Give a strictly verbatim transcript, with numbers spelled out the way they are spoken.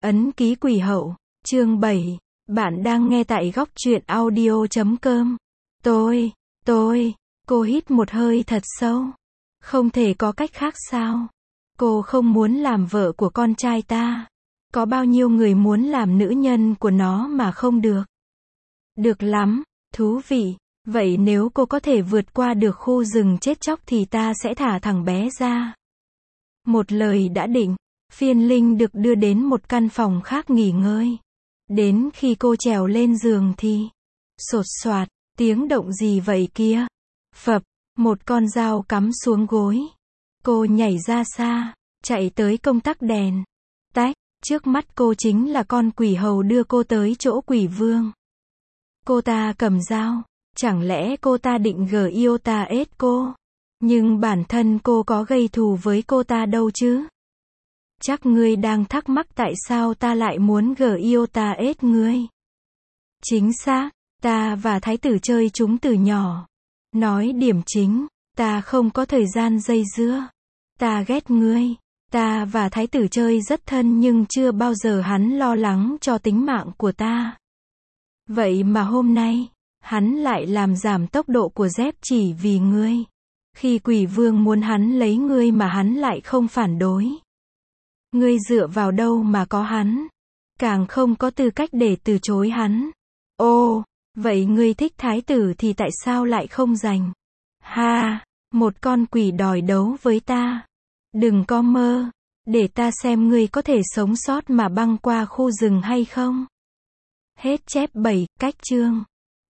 Ấn ký quỷ hậu, chương bảy. Bạn đang nghe tại góc truyện audio chấm com. Tôi, tôi, cô hít một hơi thật sâu. Không thể có cách khác sao? Cô không muốn làm vợ của con trai ta. Có bao nhiêu người muốn làm nữ nhân của nó mà không được. Được lắm, thú vị. Vậy nếu cô có thể vượt qua được khu rừng chết chóc thì ta sẽ thả thằng bé ra. Một lời đã định, Phiên Linh được đưa đến một căn phòng khác nghỉ ngơi. Đến khi cô trèo lên giường thì, sột soạt, tiếng động gì vậy kia? Phập, một con dao cắm xuống gối. Cô nhảy ra xa, chạy tới công tắc đèn. Tách, trước mắt cô chính là con quỷ hầu đưa cô tới chỗ quỷ vương. Cô ta cầm dao, chẳng lẽ cô ta định gờ yêu ta ết cô? Nhưng bản thân cô có gây thù với cô ta đâu chứ? Chắc ngươi đang thắc mắc tại sao ta lại muốn gờ yêu ta ết ngươi. Chính xác, ta và thái tử chơi chúng từ nhỏ. Nói điểm chính, ta không có thời gian dây dưa. Ta ghét ngươi. Ta và thái tử chơi rất thân nhưng chưa bao giờ hắn lo lắng cho tính mạng của ta. Vậy mà hôm nay, hắn lại làm giảm tốc độ của dép chỉ vì ngươi. Khi quỷ vương muốn hắn lấy ngươi mà hắn lại không phản đối. Ngươi dựa vào đâu mà có hắn? Càng không có tư cách để từ chối hắn. Ô, vậy ngươi thích thái tử thì tại sao lại không giành? Ha, một con quỷ đòi đấu với ta. Đừng có mơ, để ta xem ngươi có thể sống sót mà băng qua khu rừng hay không. Hết chép bảy, cách chương.